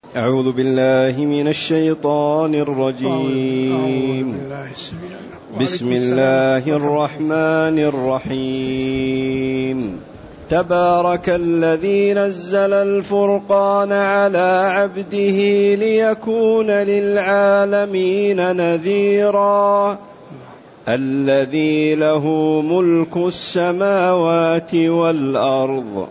أعوذ بالله من الشيطان الرجيم. بسم الله الرحمن الرحيم. تبارك الذي نزل الفرقان على عبده ليكون للعالمين نذيرا. الذي له ملك السماوات والأرض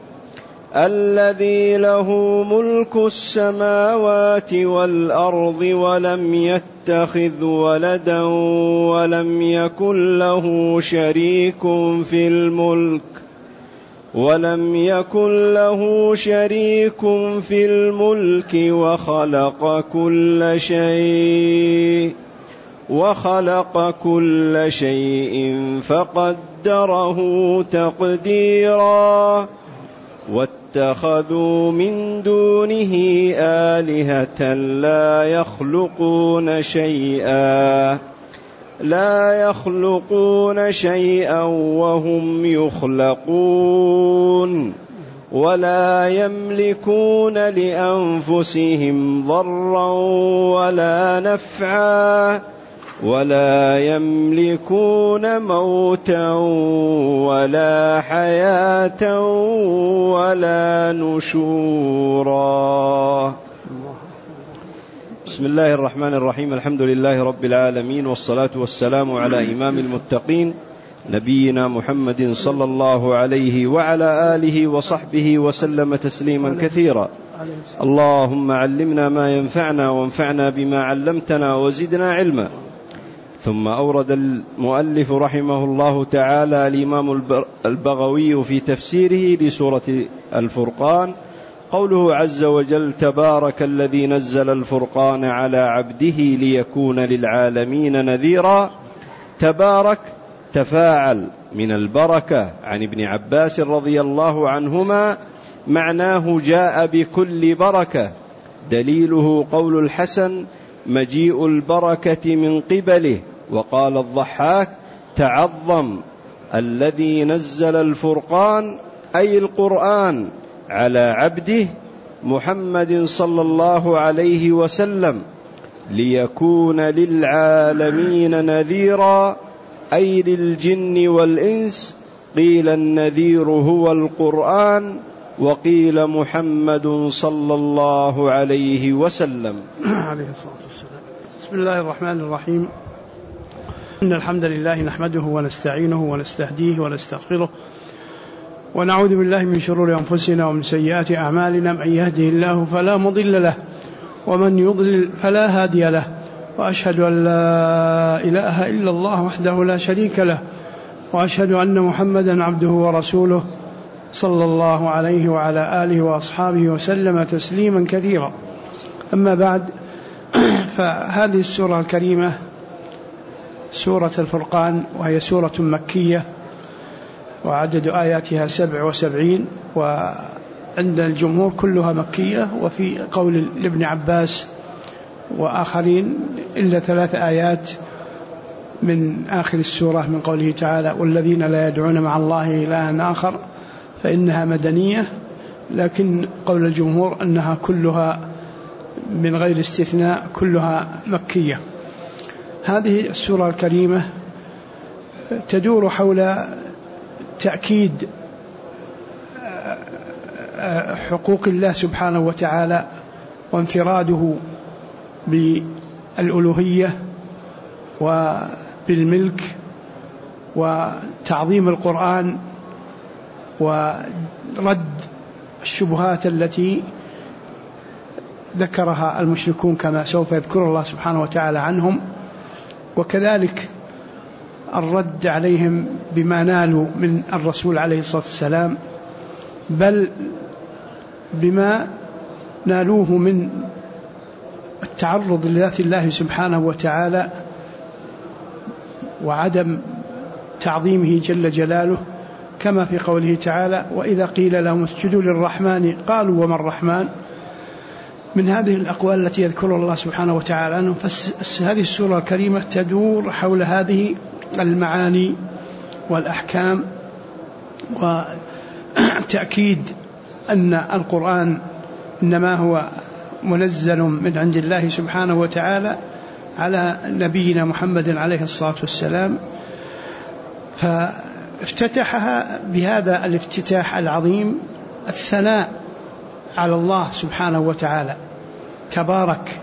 ولم يتخذ ولدا ولم يكن له شريك في الملك وخلق كل شيء فقدره تقديرا. واتخذوا من دونه آلهة لا يخلقون شيئا وهم يخلقون ولا يملكون لأنفسهم ضرا ولا نفعا ولا يملكون موتا ولا حياة ولا نشورا. بسم الله الرحمن الرحيم. الحمد لله رب العالمين، والصلاة والسلام على إمام المتقين نبينا محمد صلى الله عليه وعلى آله وصحبه وسلم تسليما كثيرا. اللهم علمنا ما ينفعنا وانفعنا بما علمتنا وزدنا علما. ثم أورد المؤلف رحمه الله تعالى الإمام البغوي في تفسيره لسورة الفرقان قوله عز وجل: تبارك الذي نزل الفرقان على عبده ليكون للعالمين نذيرا. تبارك تفاعل من البركة عن ابن عباس رضي الله عنهما، معناه جاء بكل بركة. دليله قول الحسن: مجيء البركة من قبله. وقال الضحاك: تعظم الذي نزل الفرقان أي القرآن على عبده محمد صلى الله عليه وسلم ليكون للعالمين نذيرا، أي للجن والإنس. قيل النذير هو القرآن، وقيل محمد صلى الله عليه وسلم عليه الصلاة والسلام. بسم الله الرحمن الرحيم. إن الحمد لله نحمده ونستعينه ونستهديه ونستغفره، ونعوذ بالله من شرور أنفسنا ومن سيئات أعمالنا. من يهده الله فلا مضل له، ومن يضلل فلا هادي له. وأشهد أن لا إله إلا الله وحده لا شريك له، وأشهد أن محمدا عبده ورسوله صلى الله عليه وعلى آله وأصحابه وسلم تسليما كثيرا. أما بعد، فهذه السورة الكريمة سورة الفرقان، وهي سورة مكية، وعدد آياتها 77، وعند الجمهور كلها مكية، وفي قول لابن عباس وآخرين إلا 3 آيات من آخر السورة من قوله تعالى: والذين لا يدعون مع الله إلها آخر، فإنها مدنية. لكن قول الجمهور أنها كلها من غير استثناء كلها مكية. هذه السورة الكريمة تدور حول تأكيد حقوق الله سبحانه وتعالى وانفراده بالألوهية وبالملك، وتعظيم القرآن، ورد الشبهات التي ذكرها المشركون كما سوف يذكر الله سبحانه وتعالى عنهم، وكذلك الرد عليهم بما نالوا من الرسول عليه الصلاة والسلام، بل بما نالوه من التعرض لذات الله سبحانه وتعالى وعدم تعظيمه جل جلاله، كما في قوله تعالى: وإذا قيل لهم اسجدوا للرحمن قالوا وما الرحمن. من هذه الأقوال التي يذكر الله سبحانه وتعالى عنه، فهذه السورة الكريمة تدور حول هذه المعاني والأحكام، وتأكيد أن القرآن إنما هو منزل من عند الله سبحانه وتعالى على نبينا محمد عليه الصلاة والسلام. فافتتحها بهذا الافتتاح العظيم، الثناء على الله سبحانه وتعالى تبارك.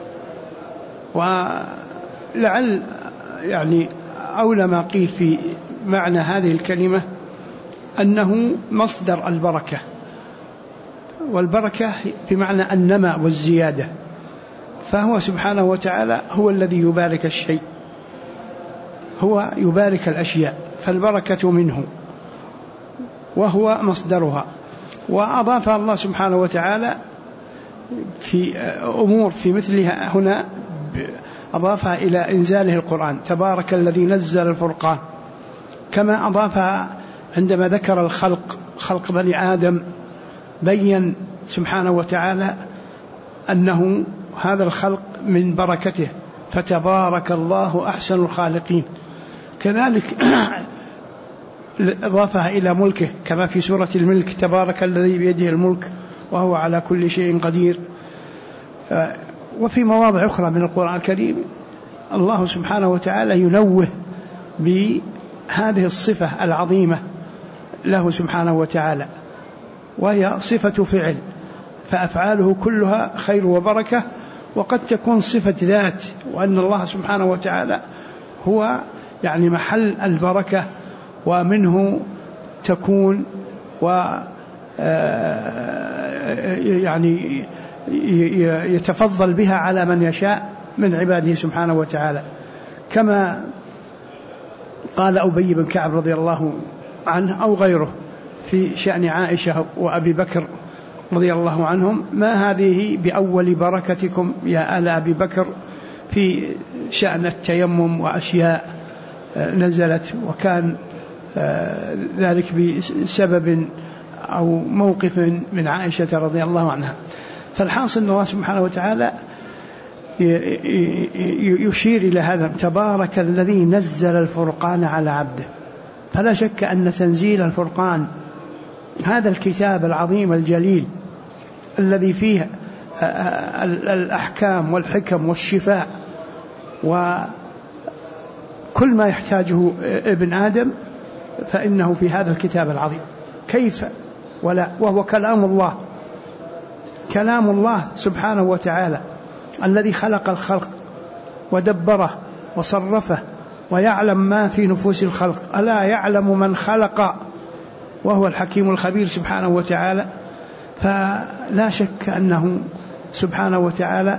ولعل يعني أولى ما قيل في معنى هذه الكلمة أنه مصدر البركة، والبركة بمعنى النماء والزيادة، فهو سبحانه وتعالى هو الذي يبارك الشيء، هو يبارك الأشياء، فالبركة منه وهو مصدرها. وأضاف الله سبحانه وتعالى في أمور في مثلها هنا، أضافها إلى إنزاله القرآن، تبارك الذي نزل الفرقان، كما أضافها عندما ذكر الخلق، خلق بني آدم، بين سبحانه وتعالى أنه هذا الخلق من بركته، فتبارك الله أحسن الخالقين. كذلك أضافها إلى ملكه، كما في سورة الملك، تبارك الذي بيده الملك وهو على كل شيء قدير. وفي مواضع أخرى من القرآن الكريم الله سبحانه وتعالى ينوه بهذه الصفة العظيمة له سبحانه وتعالى، وهي صفة فعل، فأفعاله كلها خير وبركة، وقد تكون صفة ذات، وأن الله سبحانه وتعالى هو يعني محل البركة، ومنه تكون يعني يتفضل بها على من يشاء من عباده سبحانه وتعالى، كما قال أبي بن كعب رضي الله عنه أو غيره في شأن عائشة وأبي بكر رضي الله عنهم: ما هذه بأول بركتكم يا آل أبي بكر، في شأن التيمم وأشياء نزلت، وكان ذلك بسبب أو موقف من عائشة رضي الله عنها. فالحاصل أن الله سبحانه وتعالى يشير إلى هذا: تبارك الذي نزل الفرقان على عبده. فلا شك أن تنزيل الفرقان، هذا الكتاب العظيم الجليل الذي فيه الأحكام والحكم والشفاء وكل ما يحتاجه ابن آدم، فإنه في هذا الكتاب العظيم. كيف ولا وهو كلام الله، كلام الله سبحانه وتعالى الذي خلق الخلق ودبره وصرفه ويعلم ما في نفوس الخلق. ألا يعلم من خلق وهو الحكيم الخبير سبحانه وتعالى. فلا شك أنه سبحانه وتعالى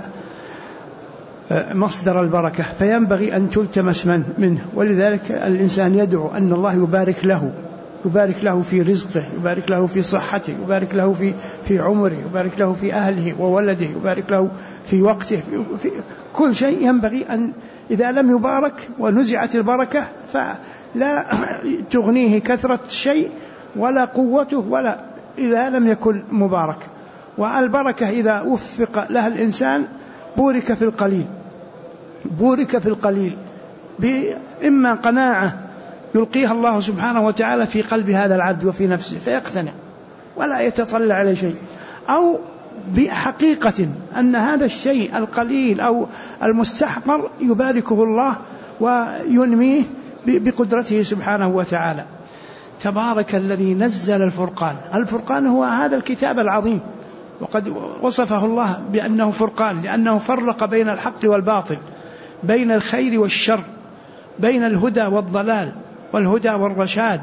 مصدر البركة، فينبغي أن تلتمس منه. ولذلك الإنسان يدعو أن الله يبارك له، يبارك له في رزقه، يبارك له في صحته، يبارك له في عمره، يبارك له في أهله وولده، يبارك له في وقته، في كل شيء. ينبغي أن إذا لم يبارك ونزعت البركة فلا تغنيه كثرة الشيء ولا قوته، ولا إذا لم يكن مبارك. والبركة إذا وفق لها الإنسان بورك في القليل، بورك في القليل، بإما قناعة يلقيها الله سبحانه وتعالى في قلب هذا العبد وفي نفسه فيقتنع ولا يتطلع على شيء، أو بحقيقة أن هذا الشيء القليل أو المستحقر يباركه الله وينميه بقدرته سبحانه وتعالى. تبارك الذي نزل الفرقان. الفرقان هو هذا الكتاب العظيم، وقد وصفه الله بأنه فرقان لأنه فرق بين الحق والباطل، بين الخير والشر، بين الهدى والضلال، والهدى والرشاد،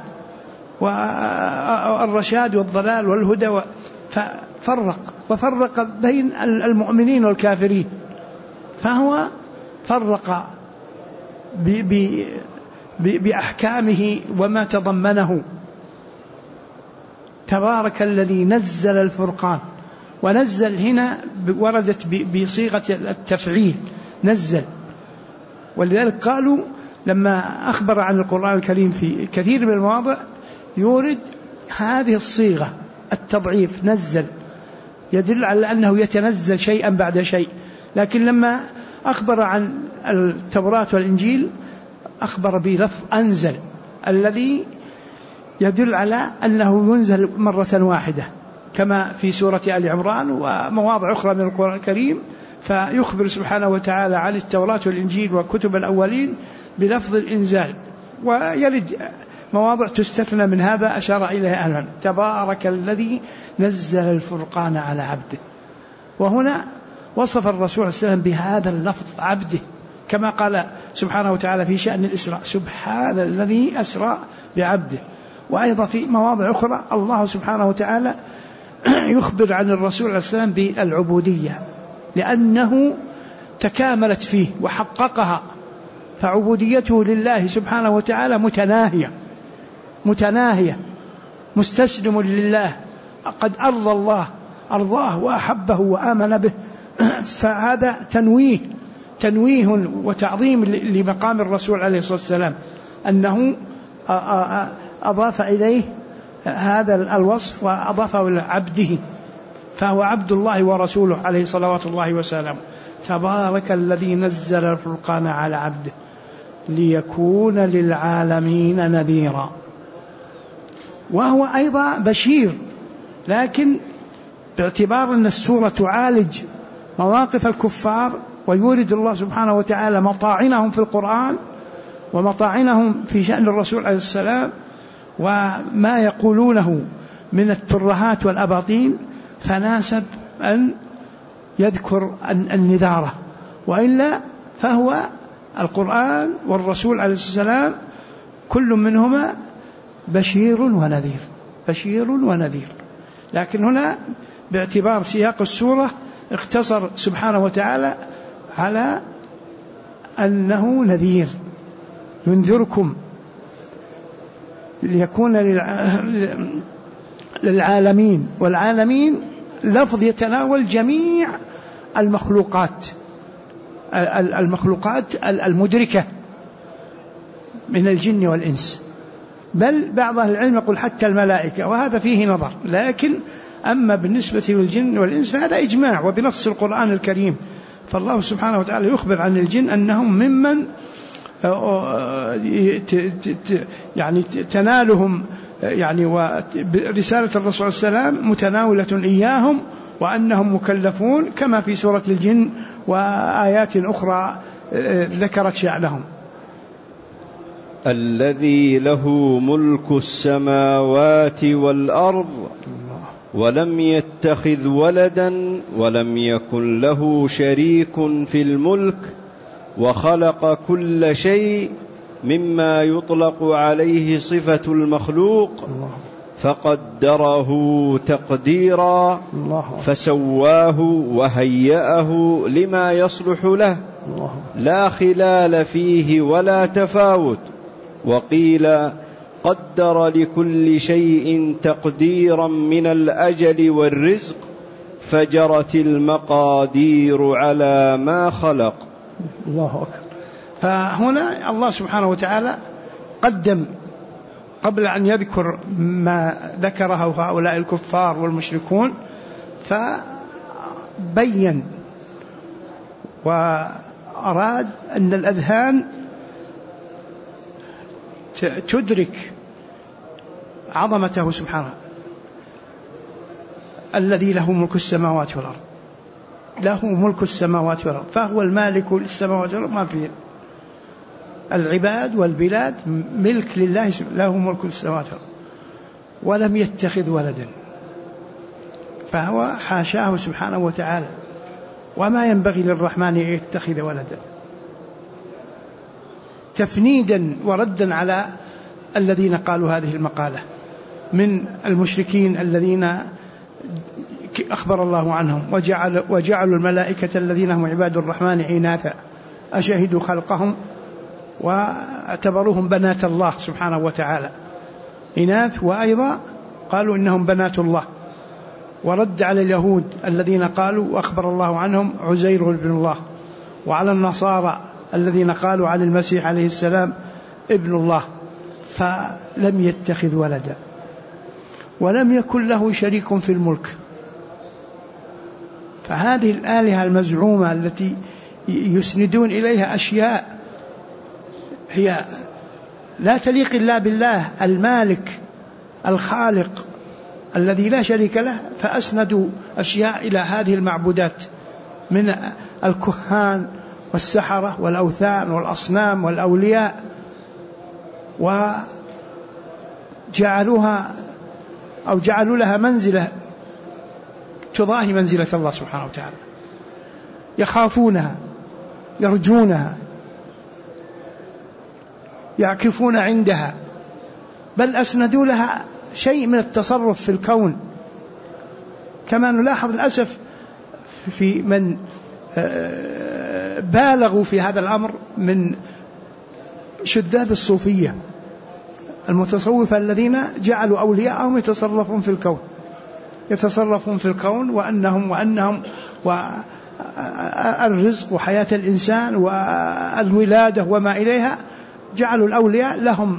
والرشاد والضلال والهدى، وفرق بين المؤمنين والكافرين. فهو فرق بأحكامه وما تضمنه. تبارك الذي نزل الفرقان. ونزل هنا وردت بصيغة التفعيل، نزل. ولذلك قالوا لما أخبر عن القرآن الكريم في كثير من المواضع يورد هذه الصيغة التضعيف، نزل، يدل على أنه يتنزل شيئا بعد شيء. لكن لما أخبر عن التوراة والإنجيل أخبر بلفظ أنزل، الذي يدل على أنه ينزل مرة واحدة كما في سورة آل عمران ومواضع أخرى من القرآن الكريم، فيخبر سبحانه وتعالى عن التوراة والإنجيل وكتب الأولين بلفظ الإنزال، ويرد مواضع تستثنى من هذا أشار إليها أهلا. تبارك الذي نزل الفرقان على عبده، وهنا وصف الرسول صلى الله عليه وسلم بهذا اللفظ عبده، كما قال سبحانه وتعالى في شأن الإسراء سبحان الذي أسرى بعبده. وأيضا في مواضع أخرى الله سبحانه وتعالى يخبر عن الرسول عليه السلام بالعبودية لأنه تكاملت فيه وحققها، فعبوديته لله سبحانه وتعالى متناهية مستسلم لله، قد أرضى الله أرضاه وأحبه وآمن به. فهذا تنويه وتعظيم لمقام الرسول عليه الصلاة والسلام، أنه أضاف إليه هذا الوصف وأضافه إلى عبده، فهو عبد الله ورسوله عليه صلوات الله وسلامه. تبارك الذي نزل الفرقان على عبده ليكون للعالمين نذيرا، وهو أيضا بشير، لكن باعتبار أن السورة تعالج مواقف الكفار ويورد الله سبحانه وتعالى مطاعنهم في القرآن ومطاعنهم في شأن الرسول عليه السلام وما يقولونه من الترهات والأباطيل، فناسب أن يذكر النذارة، وإلا فهو القرآن والرسول عليه السلام كل منهما بشير ونذير. لكن هنا باعتبار سياق السورة اختصر سبحانه وتعالى على أنه نذير ينذركم ليكون للعالمين، والعالمين لفظ يتناول جميع المخلوقات المدركة من الجن والإنس، بل بعض أهل العلم يقول حتى الملائكة، وهذا فيه نظر، لكن أما بالنسبة للجن والإنس فهذا إجماع وبنص القرآن الكريم. فالله سبحانه وتعالى يخبر عن الجن أنهم ممن يعني تنالهم يعني ورسالة الرسول صلى الله عليه وسلم متناولة إياهم، وأنهم مكلفون كما في سورة الجن وآيات أخرى ذكرت شأنهم. الذي له ملك السماوات والأرض ولم يتخذ ولدا ولم يكن له شريك في الملك وخلق كل شيء مما يطلق عليه صفة المخلوق فقدره تقديرا فسواه وهيأه لما يصلح له لا خلال فيه ولا تفاوت. وقيل قدر لكل شيء تقديرا من الأجل والرزق فجرت المقادير على ما خلق. الله أكبر. فهنا الله سبحانه وتعالى قدم قبل أن يذكر ما ذكره هؤلاء الكفار والمشركون، فبين وأراد أن الأذهان تدرك عظمته سبحانه، الذي له ملك السماوات والأرض، له ملك السماوات والأرض، فهو المالك للسماوات والأرض، ما فيه العباد والبلاد ملك لله، له ملك السماوات والأرض، ولم يتخذ ولدا، فهو حاشاه سبحانه وتعالى، وما ينبغي للرحمن أن يتخذ ولدا، تفنيدا وردا على الذين قالوا هذه المقالة من المشركين الذين أخبر الله عنهم وجعلوا الملائكة الذين هم عباد الرحمن إناثا أشهدوا خلقهم واعتبروهم بنات الله سبحانه وتعالى إناث، وأيضا قالوا إنهم بنات الله، ورد على اليهود الذين قالوا وأخبر الله عنهم عزير بن الله، وعلى النصارى الذين قالوا عن المسيح عليه السلام ابن الله، فلم يتخذ ولدا ولم يكن له شريك في الملك. فهذه الآلهة المزعومة التي يسندون إليها أشياء هي لا تليق إلا بالله المالك الخالق الذي لا شريك له، فأسندوا أشياء إلى هذه المعبودات من الكهان والسحرة والأوثان والأصنام والأولياء، وجعلوها أو جعلوا لها منزلة تضاهي منزلة الله سبحانه وتعالى، يخافونها، يرجونها، يعكفون عندها، بل أسندوا لها شيء من التصرف في الكون. كما نلاحظ للأسف في من بالغوا في هذا الأمر من شداد الصوفية المتصوفة الذين جعلوا أولياءهم يتصرفون في الكون وأنهم والرزق وحياة الإنسان والولادة وما إليها، جعلوا الأولياء لهم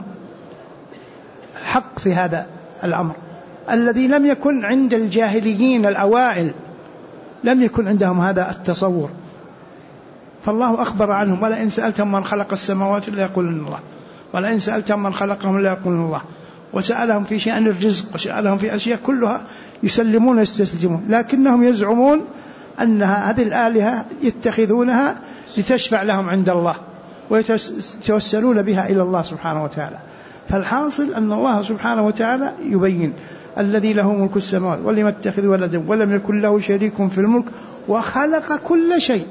حق في هذا الأمر الذي لم يكن عند الجاهليين الأوائل، لم يكن عندهم هذا التصور. فالله أخبر عنهم: ولئن سألتم من خلق السماوات ليقولن الله، ولئن سألتم من خلقهم ليقولن الله. وسألهم في شأن الرزق وسألهم في أشياء كلها يسلمون ويستسلمون، لكنهم يزعمون أن هذه الآلهة يتخذونها لتشفع لهم عند الله ويتوسلون بها إلى الله سبحانه وتعالى. فالحاصل أن الله سبحانه وتعالى يبين: الذي له ملك السماوات ولم يتخذ ولدا ولم يكن له شريك في الملك وخلق كل شيء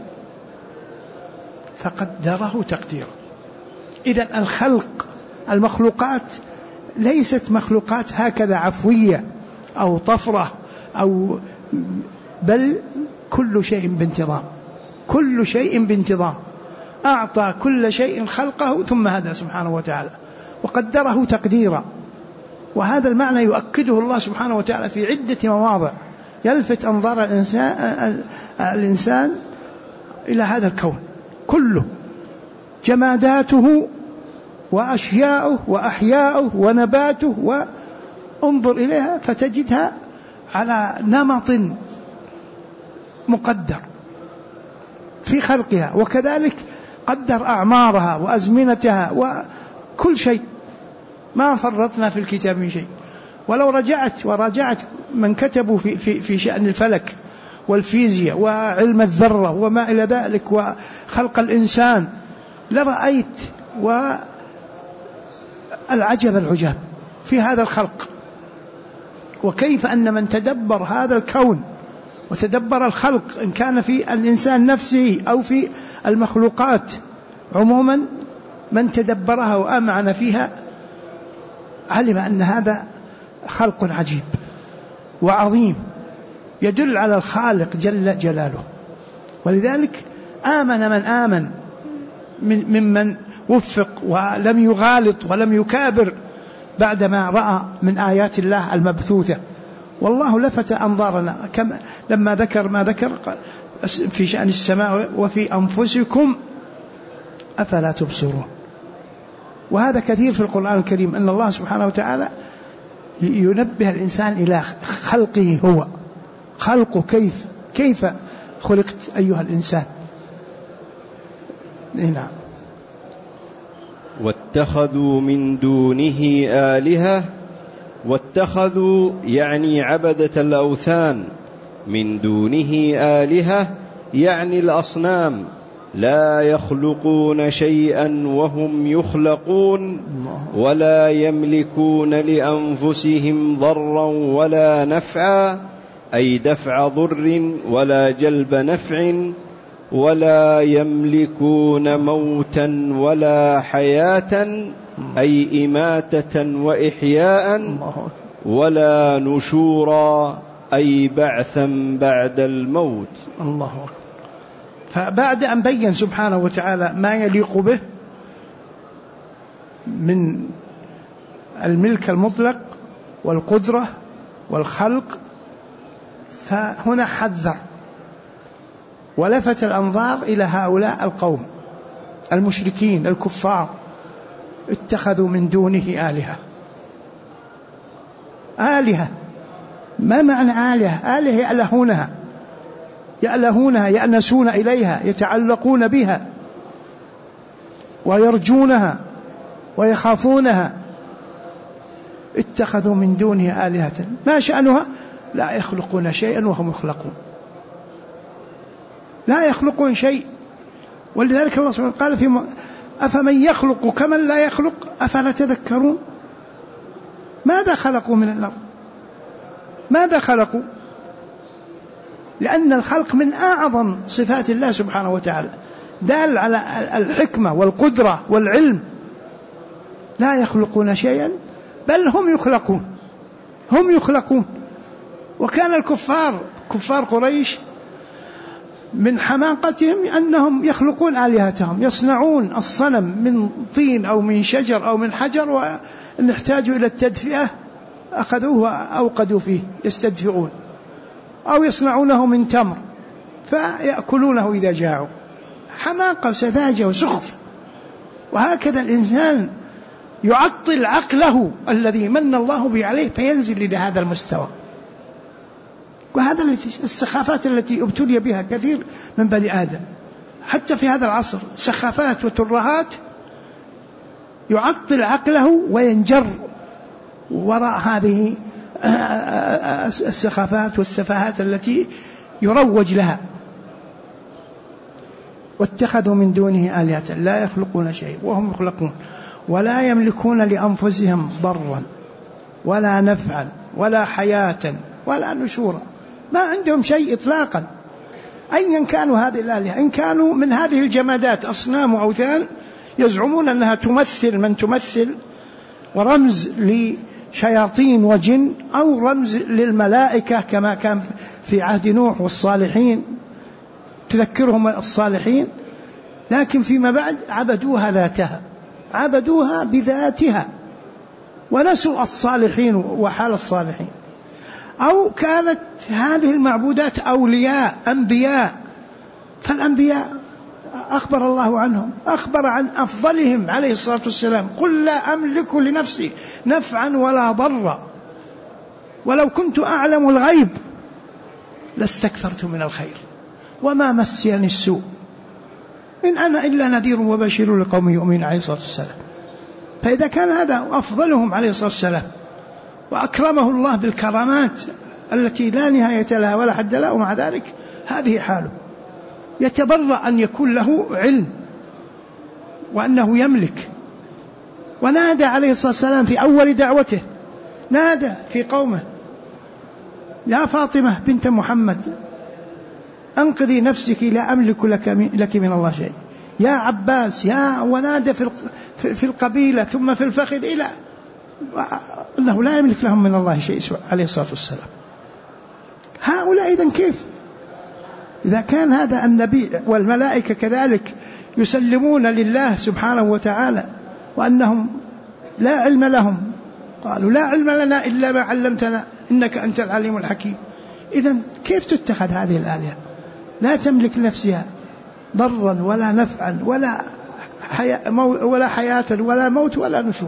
فقدره تقديرا. إذن الخلق، المخلوقات ليست مخلوقات هكذا عفوية أو طفرة بل كل شيء بانتظام، كل شيء بانتظام، أعطى كل شيء خلقه ثم هدى سبحانه وتعالى وقدره تقديرا. وهذا المعنى يؤكده الله سبحانه وتعالى في عدة مواضع، يلفت أنظار الإنسان إلى هذا الكون كله، جماداته وأشياؤه وأحياؤه ونباته، وانظر إليها فتجدها على نمط مقدر في خلقها، وكذلك قدر أعمارها وأزمنتها وكل شيء، ما فرطنا في الكتاب من شيء. ولو وراجعت من كتبوا في شأن الفلك والفيزياء وعلم الذرة وما إلى ذلك وخلق الإنسان لرأيت والعجب العجاب في هذا الخلق، وكيف أن من تدبر هذا الكون وتدبر الخلق إن كان في الإنسان نفسه أو في المخلوقات عموما، من تدبرها وأمعن فيها علم أن هذا خلق عجيب وعظيم يدل على الخالق جل جلاله. ولذلك آمن من آمن ممن وفق ولم يغالط ولم يكابر بعدما رأى من آيات الله المبثوثة. والله لفت أنظارنا لما ذكر ما ذكر في شأن السماء: وفي أنفسكم أفلا تبصرون. وهذا كثير في القرآن الكريم، أن الله سبحانه وتعالى ينبه الإنسان إلى خلقه، هو خلقه كيف خلقت أيها الإنسان. نعم. واتخذوا من دونه آلهة، واتخذوا يعني عبدة الأوثان، من دونه آلهة يعني الأصنام، لا يخلقون شيئا وهم يخلقون، ولا يملكون لأنفسهم ضرا ولا نفعا، أي دفع ضر ولا جلب نفع، ولا يملكون موتا ولا حياة، أي إماتة وإحياء، ولا نشورا، أي بعثا بعد الموت. الله أكبر. فبعد أن بين سبحانه وتعالى ما يليق به من الملك المطلق والقدرة والخلق، فهنا حذر ولفت الأنظار إلى هؤلاء القوم المشركين الكفار، اتخذوا من دونه آلهة. ما معنى آلهة؟ آلهة يألهونها يأنسون إليها، يتعلقون بها ويرجونها ويخافونها اتخذوا من دونه آلهة ما شأنها لا يخلقون شيئا وهم يخلقون، لا يخلقون شيء. ولذلك الله سبحانه قال أفمن يخلق كمن لا يخلق أفلا تذكرون. ماذا خلقوا من الأرض؟ ماذا خلقوا؟ لأن الخلق من أعظم صفات الله سبحانه وتعالى، دال على الحكمة والقدرة والعلم. لا يخلقون شيئا بل هم يخلقون، هم يخلقون. وكان الكفار كفار قريش من حماقتهم أنهم يخلقون آلهتهم، يصنعون الصنم من طين أو من شجر أو من حجر، وإن احتاجوا إلى التدفئة أخذوه وأوقدوا فيه يستدفئون، أو يصنعونه من تمر فيأكلونه إذا جاعوا. حماقة وسذاجة وسخف. وهكذا الإنسان يعطل عقله الذي من الله به عليه فينزل إلى هذا المستوى. وهذا السخافات التي ابتلي بها كثير من بني آدم حتى في هذا العصر، سخافات وترهات يعطل عقله وينجر وراء هذه السخافات والسفاهات التي يروج لها. واتخذوا من دونه آلهة لا يخلقون شيء وهم يخلقون ولا يملكون لأنفسهم ضرا ولا نفعا ولا حياة ولا نشورا. ما عندهم شيء إطلاقا أيا كانوا هذه الآلهة. إن كانوا من هذه الجمادات أصنام وأوثان يزعمون أنها تمثل من تمثل ورمز لشياطين وجن، أو رمز للملائكة كما كان في عهد نوح والصالحين تذكرهم الصالحين، لكن فيما بعد عبدوها ذاتها، عبدوها بذاتها ونسوا الصالحين وحال الصالحين. أو كانت هذه المعبودات أولياء أنبياء، فالأنبياء أخبر الله عنهم، أخبر عن أفضلهم عليه الصلاة والسلام: قل لا أملك لنفسي نفعا ولا ضرا ولو كنت أعلم الغيب لاستكثرت من الخير وما مسني السوء إن أنا إلا نذير وبشير لقوم يؤمنون عليه الصلاة والسلام. فإذا كان هذا أفضلهم عليه الصلاة والسلام وأكرمه الله بالكرامات التي لا نهاية لها ولا حد لها، ومع ذلك هذه حاله، يتبرأ أن يكون له علم وأنه يملك. ونادى عليه الصلاة والسلام في أول دعوته، نادى في قومه: يا فاطمة بنت محمد أنقذي نفسك لا أملك لك من الله شيء. يا عباس، ونادى في القبيلة ثم في الفخذ، إلى أنه لا يملك لهم من الله شيء عليه الصلاة والسلام. هؤلاء إذن كيف؟ إذا كان هذا النبي والملائكة كذلك يسلمون لله سبحانه وتعالى وأنهم لا علم لهم، قالوا: لا علم لنا إلا ما علمتنا إنك أنت العليم الحكيم. إذن كيف تتخذ هذه الآلهة؟ لا تملك نفسها ضرا ولا نفعا ولا حياة ولا موت ولا نشور.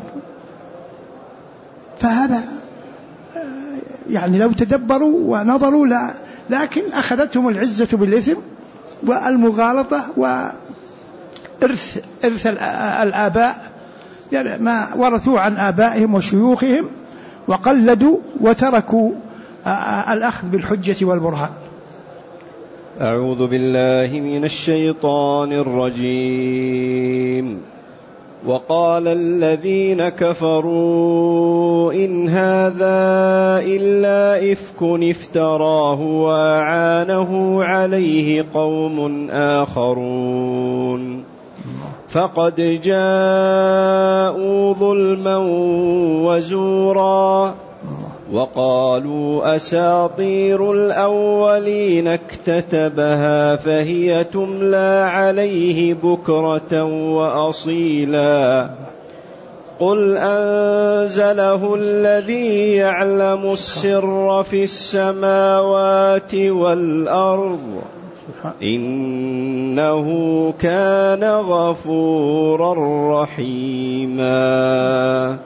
فهذا يعني لو تدبروا ونظروا لكن أخذتهم العزة بالإثم والمغالطة وإرث الآباء، يعني ما ورثوا عن آبائهم وشيوخهم، وقلدوا وتركوا الأخذ بالحجة والبرهان. أعوذ بالله من الشيطان الرجيم. وقال الذين كفروا إن هذا إلا إفك افتراه وأعانه عليه قوم آخرون فقد جاءوا ظلما وزورا وقالوا أساطير الأولين اكتتبها فهي تملى عليه بكرة وأصيلا قل أنزله الذي يعلم السر في السماوات والأرض إنه كان غفورا رحيما.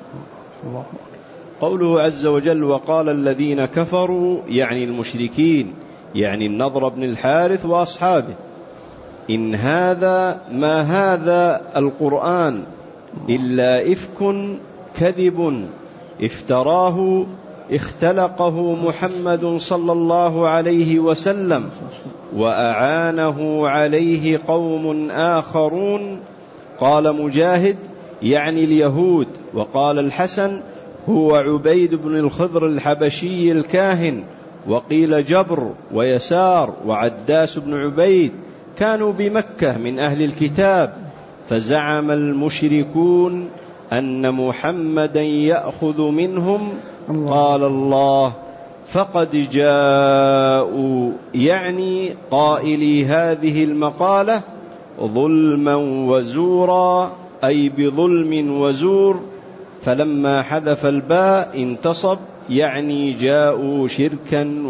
قوله عز وجل: وقال الذين كفروا، يعني المشركين، يعني النضر بن الحارث وأصحابه: إن هذا ما هذا القرآن إلا إفك كذب افتراه اختلقه محمد صلى الله عليه وسلم، وأعانه عليه قوم آخرون. قال مجاهد: يعني اليهود. وقال الحسن: هو عبيد بن الخضر الحبشي الكاهن. وقيل جبر ويسار وعداس بن عبيد كانوا بمكة من أهل الكتاب، فزعم المشركون أن محمدا يأخذ منهم. قال الله: فقد جاءوا، يعني قائلي هذه المقالة، ظلما وزورا، أي بظلم وزور. فلما حذف الباء انتصب، يعني جاءوا شركا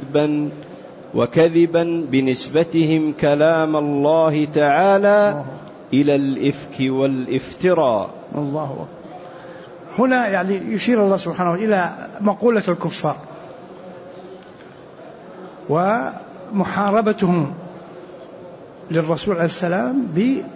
وكذبا بنسبتهم كلام الله تعالى إلى الإفك والافتراء. الله أكبر. هنا يعني يشير الله سبحانه إلى مقولة الكفار ومحاربتهم للرسول عليه السلام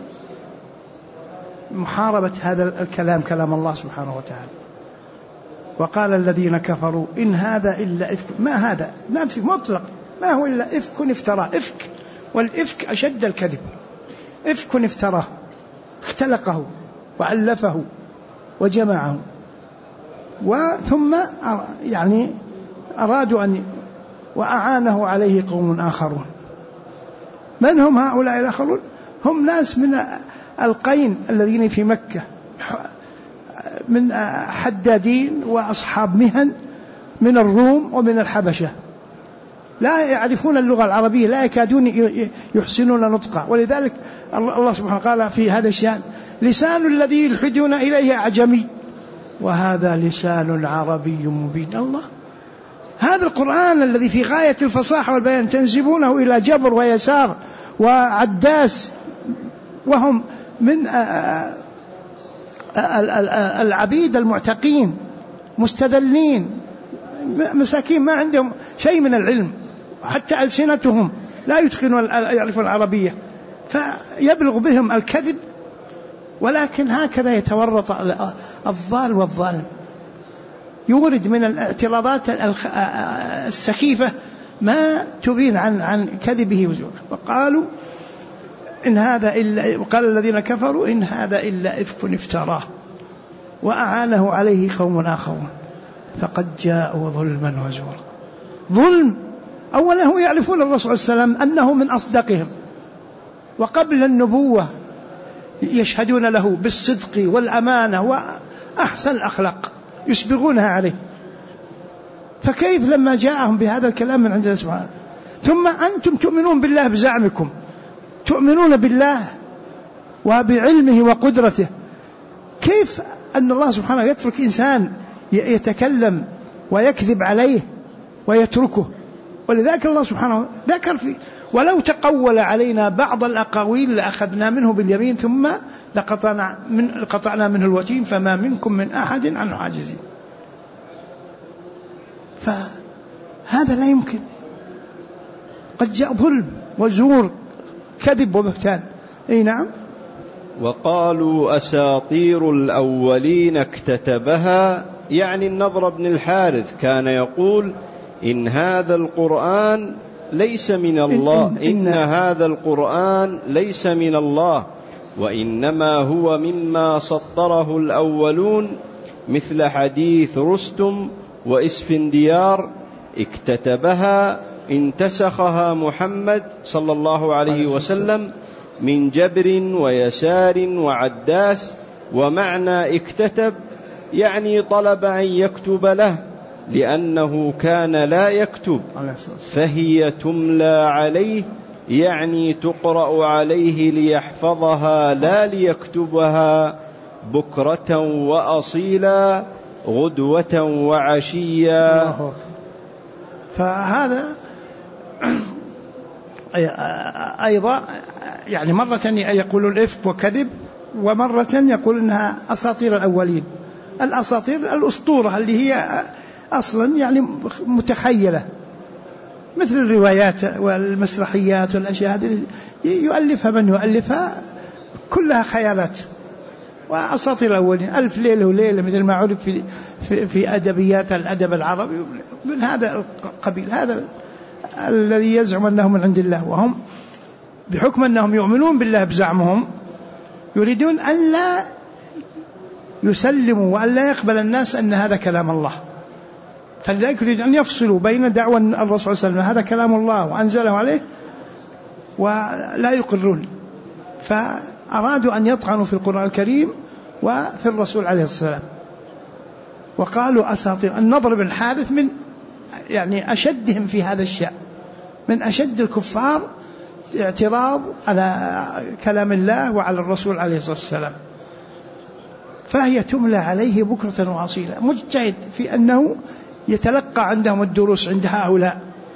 بمحاربة هذا الكلام، كلام الله سبحانه وتعالى. وقال الذين كفروا إن هذا إلا إفك. ما هذا؟ نفي مطلق، ما هو إلا إفك افتراه. إفك، والإفك أشد الكذب. إفك افتراه، اختلقه وألفه وجمعه، وثم يعني أرادوا أن وأعانه عليه قوم آخرون. من هم هؤلاء الآخرون؟ هم ناس من القين الذين في مكة، من حدادين وأصحاب مهن من الروم ومن الحبشة، لا يعرفون اللغة العربية، لا يكادون يحسنون نطقها. ولذلك الله سبحانه قال في هذا الشأن: لسان الذي يلحدون إليه أعجمي وهذا لسان عربي مبين. الله، هذا القرآن الذي في غاية الفصاحة والبيان تنسبونه إلى جبر ويسار وعداس، وهم من العبيد المعتقين مستدلين مساكين، ما عندهم شيء من العلم، حتى ألسنتهم لا يتقنون يعرفون العربية، فيبلغ بهم الكذب. ولكن هكذا يتورط الضال والظالم، يورد من الاعتراضات السخيفة ما تبين عن كذبه وزوره. وقالوا إن هذا إلا، وقال الذين كفروا إن هذا إلا إفك افتراه وأعانه عليه قوم آخرون فقد جاءوا ظلما وزورا. ظلم، أولا هو يعرفون الرسول صلى الله عليه وسلم أنه من أصدقهم، وقبل النبوة يشهدون له بالصدق والأمانة وأحسن الأخلاق يسبغونها عليه، فكيف لما جاءهم بهذا الكلام من عند الله سبحانه؟ ثم أنتم تؤمنون بالله بزعمكم، تؤمنون بالله وبعلمه وقدرته، كيف أن الله سبحانه يترك إنسان يتكلم ويكذب عليه ويتركه؟ ولذلك الله سبحانه ذكر فيه: ولو تقول علينا بعض الأقاويل لأخذنا منه باليمين ثم لقطعنا منه الوتين فما منكم من أحد عنه حاجزين. فهذا لا يمكن. قد جاء ظلم وزور، كذب وبهتان. أي نعم. وقالوا أساطير الأولين اكتتبها، يعني النضر بن الحارث كان يقول: إن هذا القرآن ليس من الله، إن هذا القرآن ليس من الله، وإنما هو مما سطره الأولون، مثل حديث رستم وإسفنديار اكتتبها انتسخها محمد صلى الله عليه وسلم من جبر ويسار وعداس. ومعنى اكتتب يعني طلب أن يكتب له، لأنه كان لا يكتب، فهي تملى عليه، يعني تقرأ عليه ليحفظها لا ليكتبها، بكرة وأصيلا، غدوة وعشيا. فهذا أيضا يعني مرة يقول الإفك وكذب، ومرة يقول إنها أساطير الأولين. الأساطير الأسطورة اللي هي أصلا يعني متخيلة، مثل الروايات والمسرحيات والأشياء هذه يؤلفها من يؤلفها، كلها خيالات. وأساطير الأولين 1000 ليلة وليلة مثل ما عرف في أدبيات الأدب العربي من هذا القبيل. هذا الذي يزعم أنه من عند الله، وهم بحكم أنهم يؤمنون بالله بزعمهم يريدون أن لا يسلموا وأن لا يقبل الناس أن هذا كلام الله. فلذلك يريد أن يفصلوا بين دعوى الرسول صلى الله عليه وسلم هذا كلام الله وأنزله عليه ولا يقرون، فأرادوا أن يطعنوا في القرآن الكريم وفي الرسول عليه السلام، وقالوا أساطير. النضر بن الحارث من يعني أشدهم في هذا الشأن، من أشد الكفار اعتراض على كلام الله وعلى الرسول عليه الصلاة والسلام. فهي تملى عليه بكرة وأصيلا، مجتهد في أنه يتلقى عندهم الدروس عند هؤلاء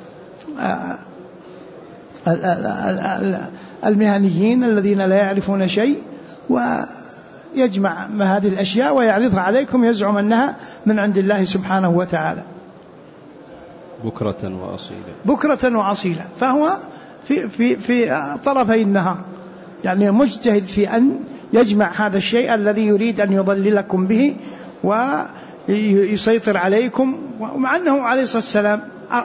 المهنيين الذين لا يعرفون شيء، ويجمع ما هذه الأشياء ويعرضها عليكم، يزعم أنها من عند الله سبحانه وتعالى بكرة وأصيلا. فهو في طرفي النهار، يعني مجتهد في أن يجمع هذا الشيء الذي يريد أن يضللكم به ويسيطر عليكم. ومع أنه عليه الصلاة والسلام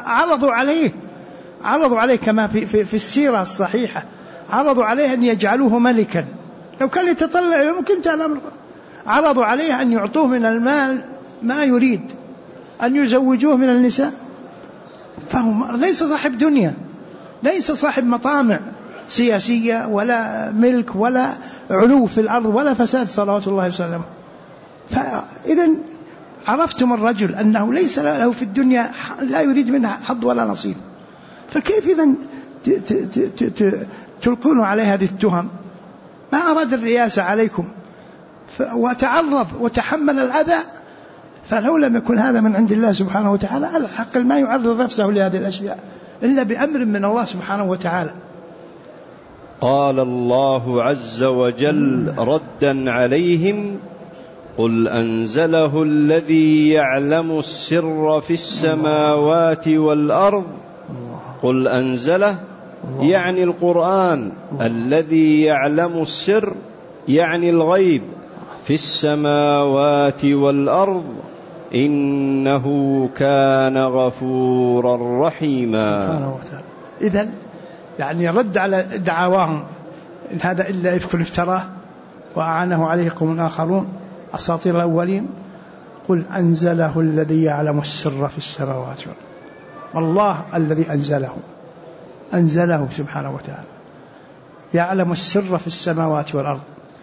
عرضوا عليه كما في السيرة الصحيحة، عرضوا عليه أن يجعلوه ملكا لو كان يتطلع ممكن تعالى الأمر. عرضوا عليه أن يعطوه من المال ما يريد، أن يزوجوه من النساء، فهو ليس صاحب دنيا، ليس صاحب مطامع سياسية ولا ملك ولا علو في الأرض ولا فساد صلوات الله وسلامه. فإذا عرفتم الرجل أنه ليس له في الدنيا، لا يريد منها حظ ولا نصيب، فكيف إذن تلقون عليه هذه التهم؟ ما أراد الرئاسة عليكم وتعرض وتحمل الأذى، فلو لم يكن هذا من عند الله سبحانه وتعالى على الحق ما يعرض نفسه لهذه الأشياء إلا بأمر من الله سبحانه وتعالى. قال الله عز وجل ردا عليهم: قل أنزله الذي يعلم السر في السماوات والأرض. قل أنزله يعني القرآن، الذي يعلم السر يعني الغيب في السماوات والأرض، إنه كان غفورا رحيما. سبحانه وتعالى. إذن يعني رد على دعواهم إن هذا إلا إفك افتراه وأعانه عليه قوم آخرون أساطير الأولين. قل أنزله الذي يعلم السر في السماوات والأرض. والله الذي أنزله سبحانه وتعالى يعلم السر في السماوات والأرض.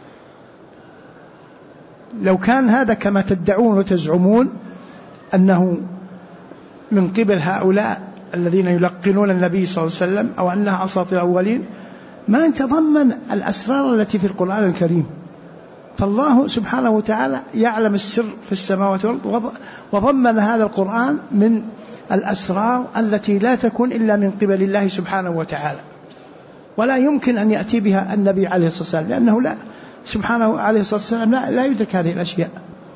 لو كان هذا كما تدعون وتزعمون أنه من قبل هؤلاء الذين يلقنون النبي صلى الله عليه وسلم أو أنها أساطير الأولين ما يتضمن الأسرار التي في القرآن الكريم. فالله سبحانه وتعالى يعلم السر في السماوات والأرض، وضمن هذا القرآن من الأسرار التي لا تكون إلا من قبل الله سبحانه وتعالى، ولا يمكن أن يأتي بها النبي عليه الصلاة والسلام، لأنه لا سبحانه عليه الصلاة والسلام لا يدرك هذه الأشياء،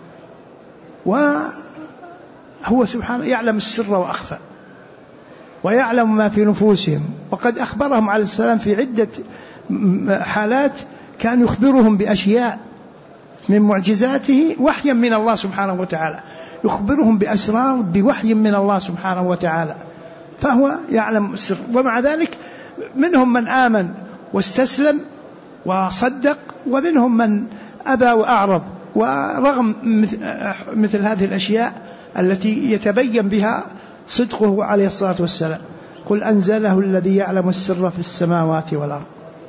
وهو سبحانه يعلم السر وأخفى ويعلم ما في نفوسهم. وقد أخبرهم عليه السلام في عدة حالات كان يخبرهم بأشياء من معجزاته وحيا من الله سبحانه وتعالى، يخبرهم بأسرار بوحي من الله سبحانه وتعالى، فهو يعلم السر. ومع ذلك منهم من آمن واستسلم وصدق، ومنهم من أبى وأعرض، ورغم مثل هذه الأشياء التي يتبين بها صدقه عليه الصلاة والسلام. قل أنزله الذي يعلم السر في السماوات والأرض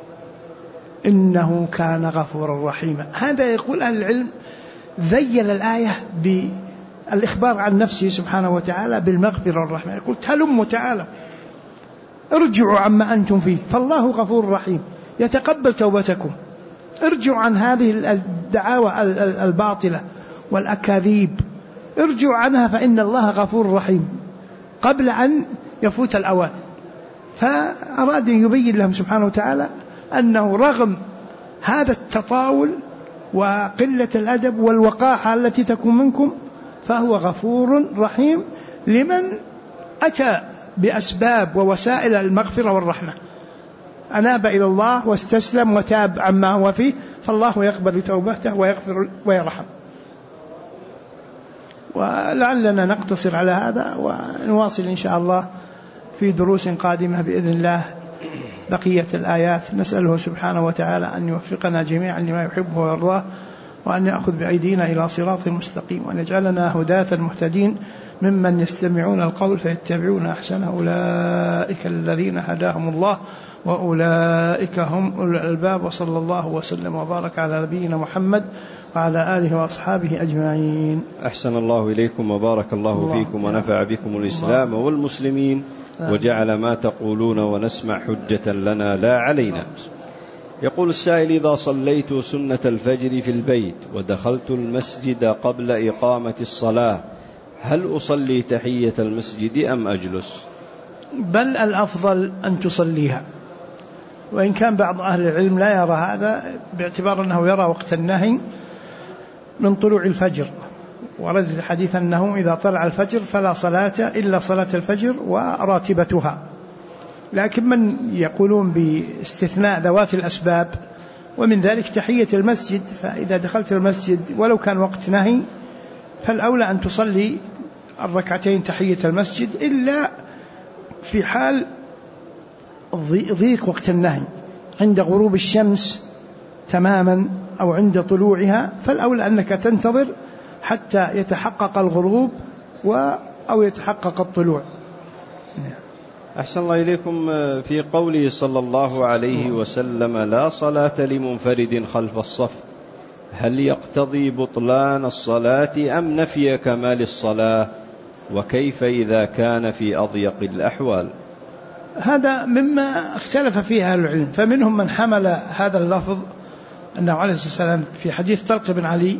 إنه كان غفورا رحيما. هذا يقول أهل العلم ذيل الآية بالإخبار عن نفسه سبحانه وتعالى بالمغفرة والرحمة. يقول هلموا تعالوا ارجعوا عما أنتم فيه، فالله غفور رحيم يتقبل توبتكم. ارجعوا عن هذه الدعاوى الباطلة والأكاذيب، ارجعوا عنها فإن الله غفور رحيم قبل أن يفوت الأوان. فأراد أن يبين لهم سبحانه وتعالى أنه رغم هذا التطاول وقلة الأدب والوقاحة التي تكون منكم فهو غفور رحيم لمن أتى بأسباب ووسائل المغفرة والرحمة. أناب إلى الله واستسلم وتاب عما هو فيه، فالله يقبل توبته ويغفر ويرحم. ولعلنا نقتصر على هذا ونواصل إن شاء الله في دروس قادمة بإذن الله بقية الآيات. نسأله سبحانه وتعالى أن يوفقنا جميعا لما يحبه ويرضاه، وأن يأخذ بأيدينا إلى صراط مستقيم، وأن يجعلنا هداة مهتدين ممن يستمعون القول فيتبعون أحسنه، أولئك الذين هداهم الله وأولئك هم أولو الألباب. وصلى الله وسلم وبارك على نبينا محمد وعلى آله وأصحابه أجمعين. أحسن الله إليكم وبارك الله فيكم ونفع بكم الإسلام والمسلمين، وجعل ما تقولون ونسمع حجة لنا لا علينا. يقول السائل: إذا صليت سنة الفجر في البيت ودخلت المسجد قبل إقامة الصلاة، هل أصلي تحية المسجد أم أجلس؟ بل الأفضل أن تصليها، وإن كان بعض أهل العلم لا يرى هذا باعتبار أنه يرى وقت النهي من طلوع الفجر، ورد الحديث أنه إذا طلع الفجر فلا صلاة إلا صلاة الفجر وراتبتها. لكن من يقولون باستثناء ذوات الأسباب، ومن ذلك تحية المسجد، فإذا دخلت المسجد ولو كان وقت نهي فالأولى أن تصلي الركعتين تحية المسجد، إلا في حال ضيق وقت النهي عند غروب الشمس تماما أو عند طلوعها، فالأولى أنك تنتظر حتى يتحقق الغروب أو يتحقق الطلوع. أحسن الله إليكم. في قوله صلى الله عليه وسلم: لا صلاة لمنفرد خلف الصف، هل يقتضي بطلان الصلاة أم نفي كمال الصلاة؟ وكيف إذا كان في أضيق الأحوال؟ هذا مما اختلف فيه أهل العلم، فمنهم من حمل هذا اللفظ أنه عليه الصلاة والسلام في حديث طلق بن علي،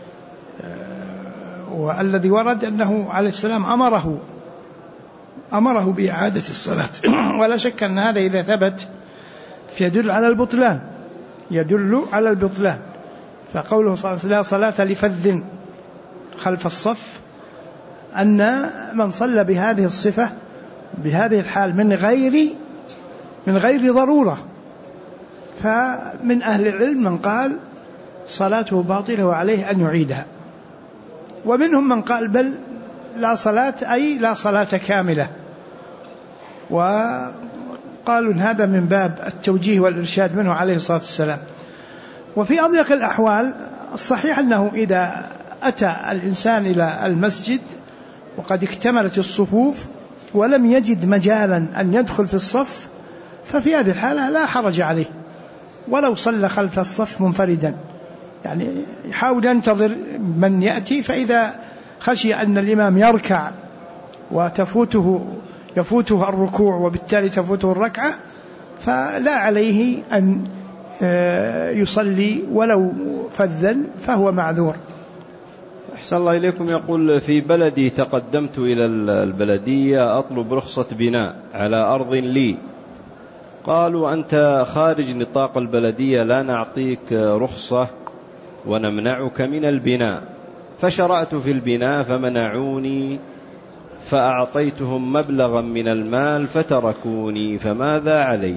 والذي ورد أنه عليه السلام أمره بإعادة الصلاة ولا شك أن هذا إذا ثبت يدل على البطلان. فقوله صلى الله عليه وسلم: لا صلاة لفذ خلف الصف، أن من صلى بهذه الصفة بهذه الحال من غير ضرورة، فمن أهل العلم من قال صلاته باطلة وعليه أن يعيدها، ومنهم من قال بل لا صلاة أي لا صلاة كاملة، وقالوا إن هذا من باب التوجيه والإرشاد منه عليه الصلاة والسلام. وفي أضيق الأحوال الصحيح أنه إذا أتى الإنسان إلى المسجد وقد اكتملت الصفوف ولم يجد مجالا أن يدخل في الصف، ففي هذه الحالة لا حرج عليه ولو صلى خلف الصف منفردا، يعني يحاول ينتظر من يأتي، فإذا خشي أن الإمام يركع يفوته الركوع وبالتالي تفوته الركعة، فلا عليه أن يصلي ولو فذا، فهو معذور. أحسن الله إليكم. يقول: في بلدي تقدمت إلى البلدية أطلب رخصة بناء على أرض لي، قالوا أنت خارج نطاق البلدية لا نعطيك رخصة ونمنعك من البناء، فشرعت في البناء فمنعوني، فأعطيتهم مبلغا من المال فتركوني، فماذا علي؟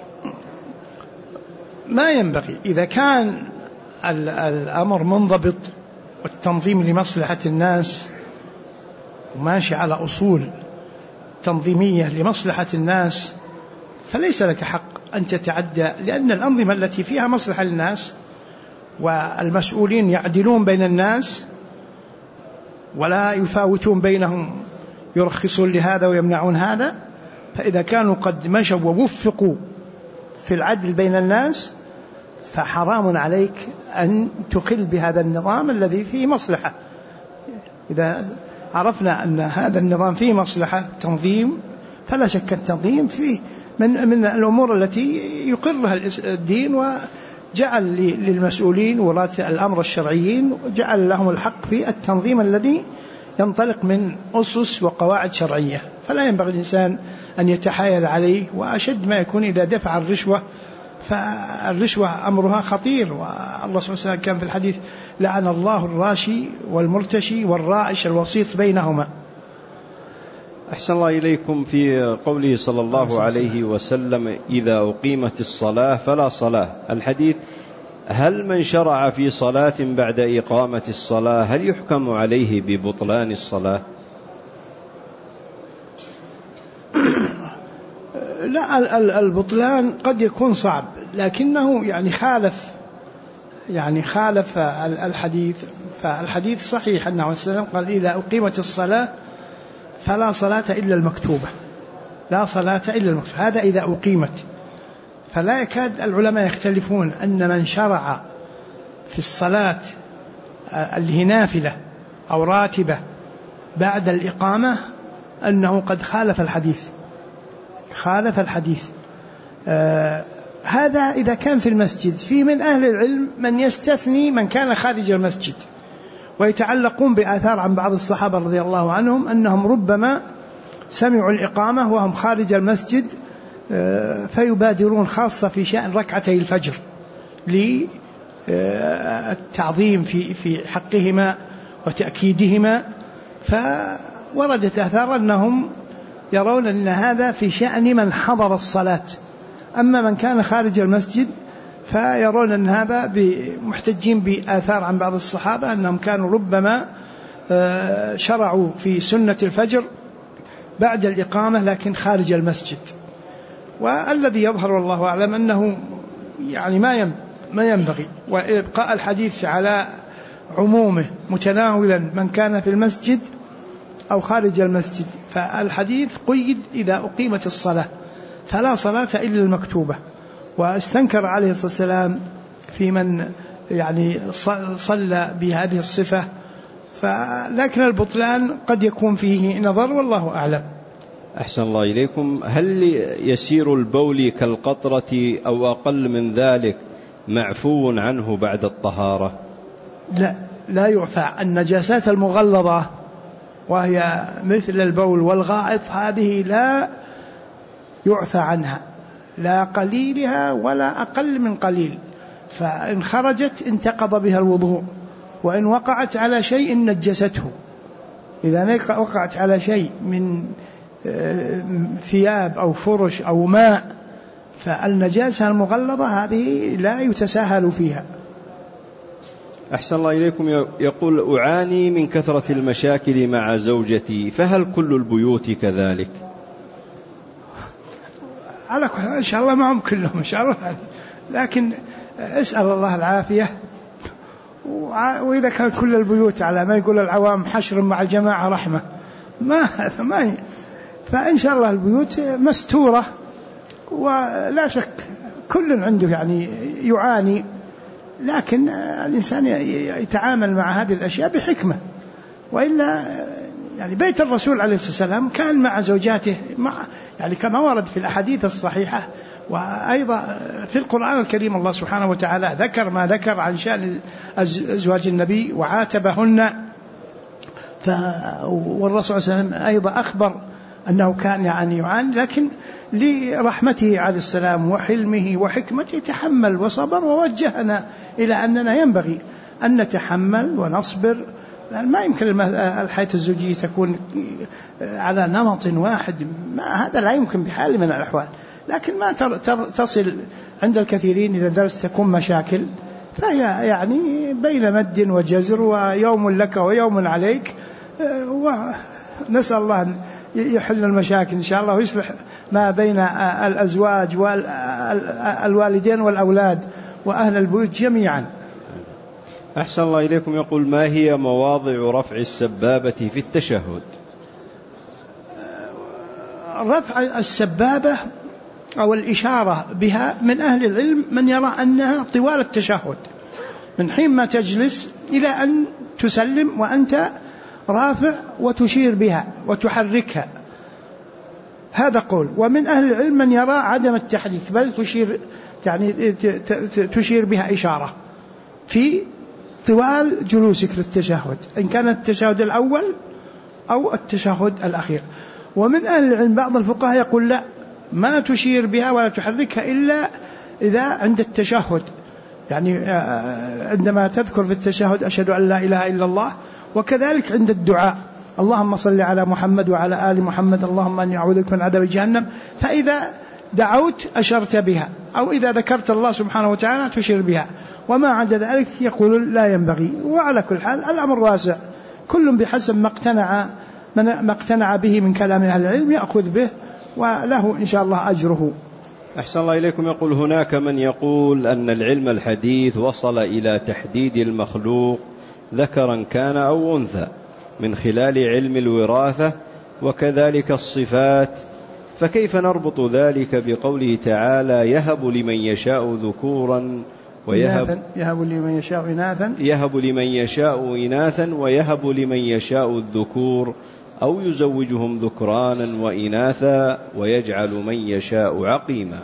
ما ينبغي إذا كان الأمر منضبط والتنظيم لمصلحة الناس وماشي على أصول تنظيمية لمصلحة الناس، فليس لك حق أن تتعدى، لأن الأنظمة التي فيها مصلحة للناس والمسؤولين يعدلون بين الناس ولا يفاوتون بينهم، يرخصون لهذا ويمنعون هذا، فإذا كانوا قد مشوا ووفقوا في العدل بين الناس فحرام عليك أن تخل بهذا النظام الذي فيه مصلحة. إذا عرفنا أن هذا النظام فيه مصلحة تنظيم، فلا شك التنظيم فيه من الأمور التي يقرها الدين، وجعل للمسؤولين ولاة الأمر الشرعيين جعل لهم الحق في التنظيم الذي ينطلق من أسس وقواعد شرعية، فلا ينبغي الإنسان أن يتحايل عليه، وأشد ما يكون إذا دفع الرشوة، فالرشوة أمرها خطير. والله سبحانه وتعالى كان في الحديث: لعن الله الراشي والمرتشي والرائش الوسيط بينهما. أحسن الله إليكم. في قوله صلى الله عليه وسلم إذا أقيمت الصلاة فلا صلاة، الحديث هل من شرع في صلاة بعد إقامة الصلاة هل يحكم عليه ببطلان الصلاة؟ لا، البطلان قد يكون صعب، لكنه يعني خالف الحديث. فالحديث صحيح أنه وسلم قال إذا أقيمت الصلاة فلا صلاة إلا المكتوبة، لا صلاة إلا المكتوبة، هذا إذا أقيمت. فلا يكاد العلماء يختلفون أن من شرع في الصلاة اللي هي نافلة أو راتبة بعد الإقامة أنه قد خالف الحديث. هذا إذا كان في المسجد. في من أهل العلم من يستثني من كان خارج المسجد، ويتعلقون بآثار عن بعض الصحابة رضي الله عنهم أنهم ربما سمعوا الإقامة وهم خارج المسجد فيبادرون، خاصة في شأن ركعتي الفجر للتعظيم في حقهما وتأكيدهما. فوردت آثار أنهم يرون أن هذا في شأن من حضر الصلاة، أما من كان خارج المسجد فيرون أن هذا محتجين بآثار عن بعض الصحابة أنهم كانوا ربما شرعوا في سنة الفجر بعد الإقامة لكن خارج المسجد. والذي يظهر والله أعلم أنه يعني ما ينبغي، وإبقاء الحديث على عمومه متناولا من كان في المسجد أو خارج المسجد. فالحديث قيد إذا أقيمت الصلاة فلا صلاة إلا المكتوبة. واستنكر عليه الصلاة والسلام في من يعني صلى بهذه الصفة. لكن البطلان قد يكون فيه نظر والله أعلم. أحسن الله إليكم. هل يسير البول كالقطرة أو أقل من ذلك معفو عنه بعد الطهارة؟ لا يعفى. النجاسات المغلظة وهي مثل البول والغائط هذه لا يعفى عنها، لا قليلها ولا أقل من قليل. فإن خرجت انتقض بها الوضوء، وإن وقعت على شيء نجسته. إذا وقعت على شيء من ثياب أو فرش أو ماء فالنجاسة المغلظة هذه لا يتساهل فيها. أحسن الله إليكم. يقول أعاني من كثرة المشاكل مع زوجتي، فهل كل البيوت كذلك؟ على إن شاء الله معهم كلهم إن شاء الله، لكن اسأل الله العافية. وإذا كان كل البيوت على ما يقول العوام حشر مع الجماعة رحمة، ما هي. فإن شاء الله البيوت مستورة، ولا شك كل عنده يعني يعاني، لكن الإنسان يتعامل مع هذه الأشياء بحكمة. وإلا يعني بيت الرسول عليه الصلاة والسلام كان مع زوجاته يعني كما ورد في الأحاديث الصحيحة، وأيضا في القرآن الكريم الله سبحانه وتعالى ذكر ما ذكر عن شأن أزواج النبي وعاتبهن. والرسول صلى الله عليه وسلم أيضا أخبر أنه كان يعني يعاني، لكن لرحمته عليه السلام وحلمه وحكمته تحمل وصبر، ووجهنا إلى أننا ينبغي أن نتحمل ونصبر. ما يمكن الحياة الزوجية تكون على نمط واحد، هذا لا يمكن بحال من الأحوال. لكن ما تصل عند الكثيرين إلى درجة تكون مشاكل، فهي يعني بين مد وجزر، ويوم لك ويوم عليك. ونسأل الله أن يحل المشاكل إن شاء الله، ويصلح ما بين الأزواج والوالدين والأولاد وأهل البيوت جميعا. أحسن الله إليكم. يقول ما هي مواضع رفع السبابة في التشهد؟ رفع السبابة أو الإشارة بها من أهل العلم من يرى أنها طوال التشهد، من حين ما تجلس إلى أن تسلم وأنت رافع، وتشير بها وتحركها، هذا قول. ومن أهل العلم من يرى عدم التحريك، بل تشير بها إشارة في طوال جلوسك للتشهد، إن كان التشهد الأول أو التشهد الأخير. ومن أهل العلم بعض الفقهاء يقول لا، ما تشير بها ولا تحركها إلا إذا عند التشهد، يعني عندما تذكر في التشهد أشهد أن لا إله إلا الله، وكذلك عند الدعاء اللهم صل على محمد وعلى آل محمد، اللهم أني أعوذ بك من عذاب جهنم. فإذا دعوت أشرت بها، أو إذا ذكرت الله سبحانه وتعالى تشير بها، وما عدا ذلك يقول لا ينبغي. وعلى كل حال الأمر واسع، كل بحسب ما اقتنع به من كلام أهل العلم يأخذ به، وله إن شاء الله أجره. أحسن الله إليكم. يقول هناك من يقول أن العلم الحديث وصل إلى تحديد المخلوق ذكرا كان أو أنثى من خلال علم الوراثة وكذلك الصفات، فكيف نربط ذلك بقوله تعالى يهب لمن يشاء ذكورا يهب لمن يشاء إناثا ويهب لمن يشاء الذكور أو يزوجهم ذكرانا وإناثا ويجعل من يشاء عقيما؟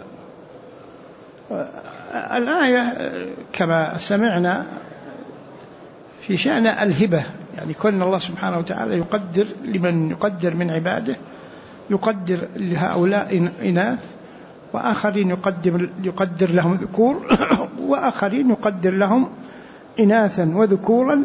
الآية كما سمعنا في شأن الهبة، يعني كون الله سبحانه وتعالى يقدر لمن يقدر من عباده، يقدر لهؤلاء إناث، وآخرين يقدر لهم ذكور، وآخرين يقدر لهم إناثا وذكورا،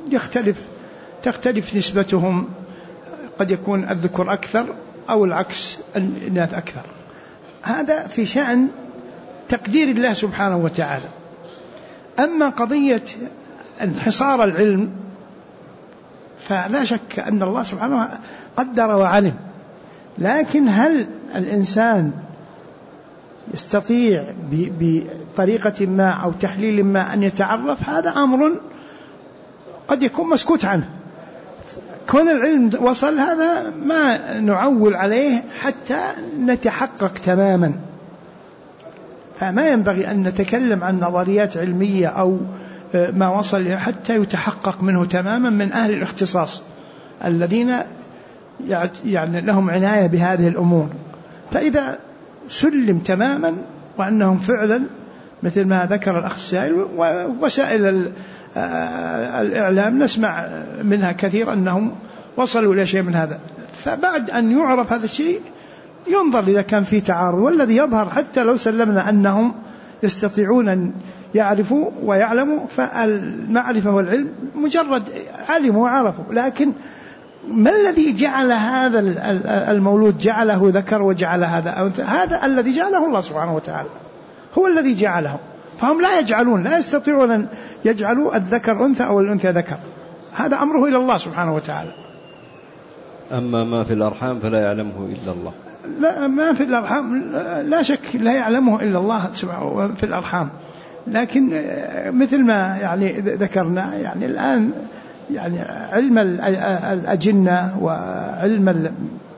تختلف نسبتهم، قد يكون الذكور أكثر أو العكس الإناث أكثر. هذا في شأن تقدير الله سبحانه وتعالى. أما قضية انحصار العلم فلا شك أن الله سبحانه قدر وعلم، لكن هل الإنسان يستطيع بطريقة ما أو تحليل ما أن يتعرف؟ هذا أمر قد يكون مسكوت عنه. كون العلم وصل هذا ما نعول عليه حتى نتحقق تماما، فما ينبغي أن نتكلم عن نظريات علمية أو ما وصل حتى يتحقق منه تماما من أهل الاختصاص الذين يعني لهم عناية بهذه الأمور. فإذا سلم تماما وأنهم فعلا مثل ما ذكر الأخ السائل، ووسائل الإعلام نسمع منها كثير أنهم وصلوا إلى شيء من هذا، فبعد أن يعرف هذا الشيء ينظر إذا كان في تعارض. والذي يظهر حتى لو سلمنا أنهم يستطيعون أن يعرفوا ويعلموا، فالمعرفة والعلم مجرد علموا وعرفوا، لكن ما الذي جعل هذا المولود جعله ذكر وجعل هذا أنثى؟ هذا الذي جعله الله سبحانه وتعالى، هو الذي جعله. فهم لا يستطيعون أن يجعلوا الذكر أنثى أو الأنثى ذكر، هذا أمره إلى الله سبحانه وتعالى. أما ما في الأرحام فلا يعلمه إلا الله. لا، ما في الأرحام لا شك لا يعلمه إلا الله سبحانه في الأرحام، لكن مثل ما يعني ذكرنا يعني الآن يعني علم الأجنة وعلم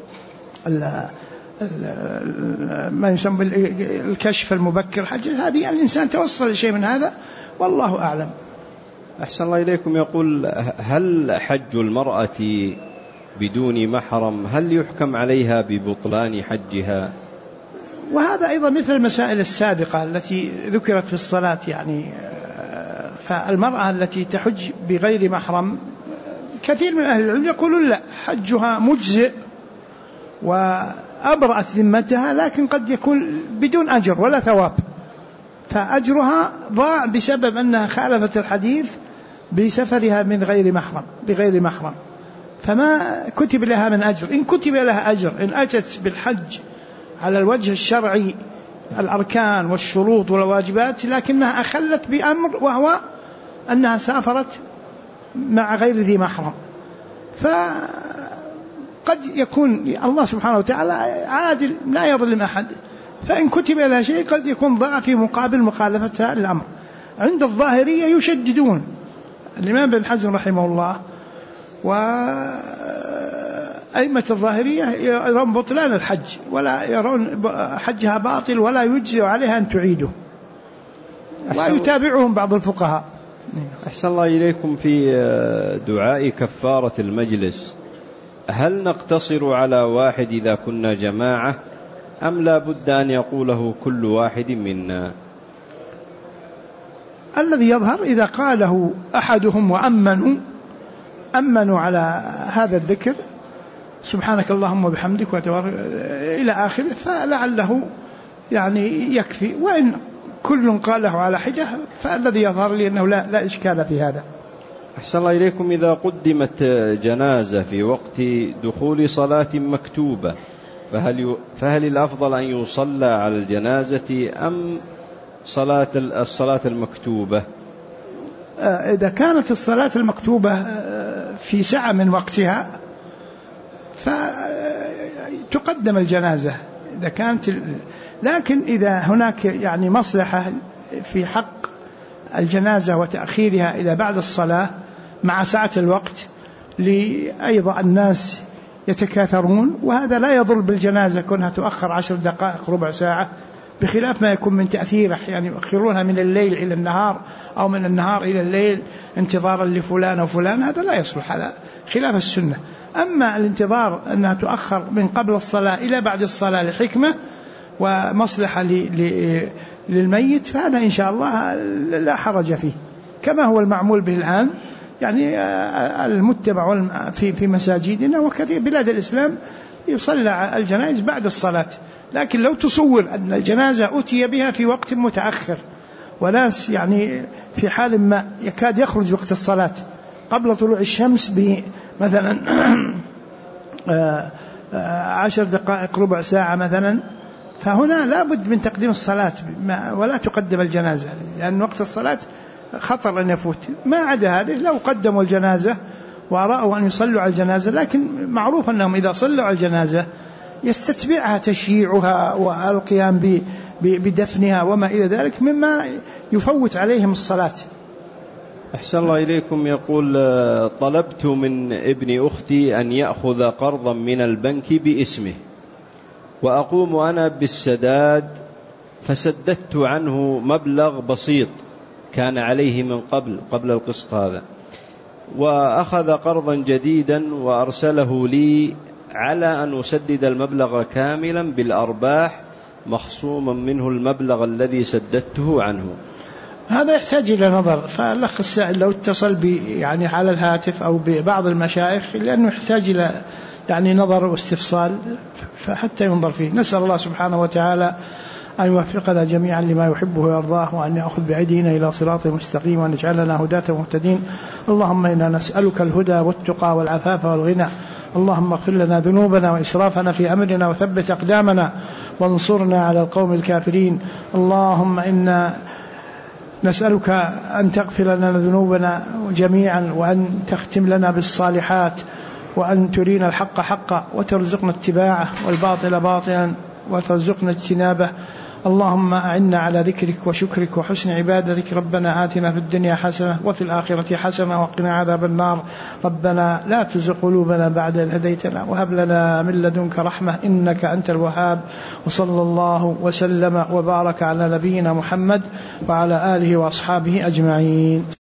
ما يسمى الكشف المبكر، هذه الإنسان توصل لشيء من هذا والله أعلم. أحسن الله إليكم. يقول هل حج المرأة بدون محرم هل يحكم عليها ببطلان حجها؟ وهذا أيضا مثل المسائل السابقة التي ذكرت في الصلاة، يعني فالمرأة التي تحج بغير محرم كثير من أهل العلم يقولون لا، حجها مجزئ وأبرأت ذمتها، لكن قد يكون بدون أجر ولا ثواب، فأجرها ضاع بسبب أنها خالفت الحديث بسفرها من بغير محرم، فما كتب لها من أجر. إن كتب لها أجر إن أتت بالحج على الوجه الشرعي الأركان والشروط والواجبات، لكنها أخلت بأمر وهو أنها سافرت مع غير ذي محرم، فقد يكون الله سبحانه وتعالى عادل لا يظلم أحد، فإن كتب لها شيء قد يكون ضاع في مقابل مخالفتها الأمر. عند الظاهرية يشددون، الإمام بن حزم رحمه الله وأئمة الظاهرية يرون بطلان الحج ولا يرون حجها باطل ولا يجزي عليها أن تعيده، ويتابعهم بعض الفقهاء. أحسن الله إليكم. في دعاء كفارة المجلس هل نقتصر على واحد إذا كنا جماعة أم لا بد أن يقوله كل واحد منا؟ الذي يظهر إذا قاله أحدهم وأمنوا على هذا الذكر سبحانك اللهم وبحمدك إلى آخره، فلعله يعني يكفي، وإن كل قاله على حدة فالذي يظهر لي أنه لا إشكال في هذا. أحسن الله إليكم، إذا قدمت جنازة في وقت دخول صلاة مكتوبة فهل الأفضل أن يصلى على الجنازة أم الصلاة المكتوبة؟ إذا كانت الصلاة المكتوبة في سعة من وقتها فتقدم الجنازة إذا كانت، لكن إذا هناك يعني مصلحة في حق الجنازة وتأخيرها إلى بعد الصلاة مع سعة الوقت لأيضا الناس يتكاثرون، وهذا لا يضر بالجنازة كونها تؤخر 10 دقائق ربع ساعة، بخلاف ما يكون من تأثيره، يعني يؤخرونها من الليل إلى النهار أو من النهار إلى الليل انتظارا لفلان وفلان، هذا لا يصلح، هذا خلاف السنة. أما الانتظار أنها تؤخر من قبل الصلاة إلى بعد الصلاة لحكمة ومصلحة للميت فهذا إن شاء الله لا حرج فيه، كما هو المعمول به الآن، يعني المتبع في مساجدنا وكثير بلاد الإسلام يصلى الجنائز بعد الصلاة. لكن لو تصور أن الجنازة أتي بها في وقت متأخر وناس يعني في حال ما يكاد يخرج وقت الصلاة قبل طلوع الشمس بمثلا 10 دقائق ربع ساعة مثلا، فهنا لا بد من تقديم الصلاة ولا تقدم الجنازة، لأن وقت الصلاة خطر أن يفوت. ما عدا هذه لو قدموا الجنازة ورأوا أن يصلوا على الجنازة، لكن معروف أنهم إذا صلوا على الجنازة يستتبعها تشييعها والقيام بدفنها وما إلى ذلك مما يفوت عليهم الصلاة. أحسن الله إليكم، يقول طلبت من ابن أختي أن يأخذ قرضا من البنك باسمه وأقوم أنا بالسداد، فسددت عنه مبلغ بسيط كان عليه من قبل القسط هذا، وأخذ قرضا جديدا وأرسله لي على أن أسدد المبلغ كاملا بالأرباح مخصوما منه المبلغ الذي سددته عنه. هذا يحتاج إلى نظر، فالأخ السائل لو اتصل يعني على الهاتف أو ببعض المشايخ لأنه يحتاج إلى يعني نظر واستفصال فحتى ينظر فيه. نسأل الله سبحانه وتعالى أن يوفقنا جميعا لما يحبه ويرضاه، وأن يأخذ بأيدينا إلى صراط مستقيم، وأن يجعلنا هداة مهتدين. اللهم إنا نسألك الهدى والتقى والعفاف والغنى. اللهم اغفر لنا ذنوبنا وإسرافنا في أمرنا وثبت أقدامنا وانصرنا على القوم الكافرين. اللهم إنا نسألك أن تغفر لنا ذنوبنا جميعا، وأن تختم لنا بالصالحات، وأن ترينا الحق حقا وترزقنا اتباعه والباطل باطلا وترزقنا اجتنابه. اللهم أعنا على ذكرك وشكرك وحسن عبادتك. ربنا آتنا في الدنيا حسنة وفي الآخرة حسنة وقنا عذاب النار. ربنا لا تزغ قلوبنا بعد إذ هديتنا وهب لنا من لدنك رحمة إنك أنت الوهاب. وصلى الله وسلم وبارك على نبينا محمد وعلى آله وأصحابه أجمعين.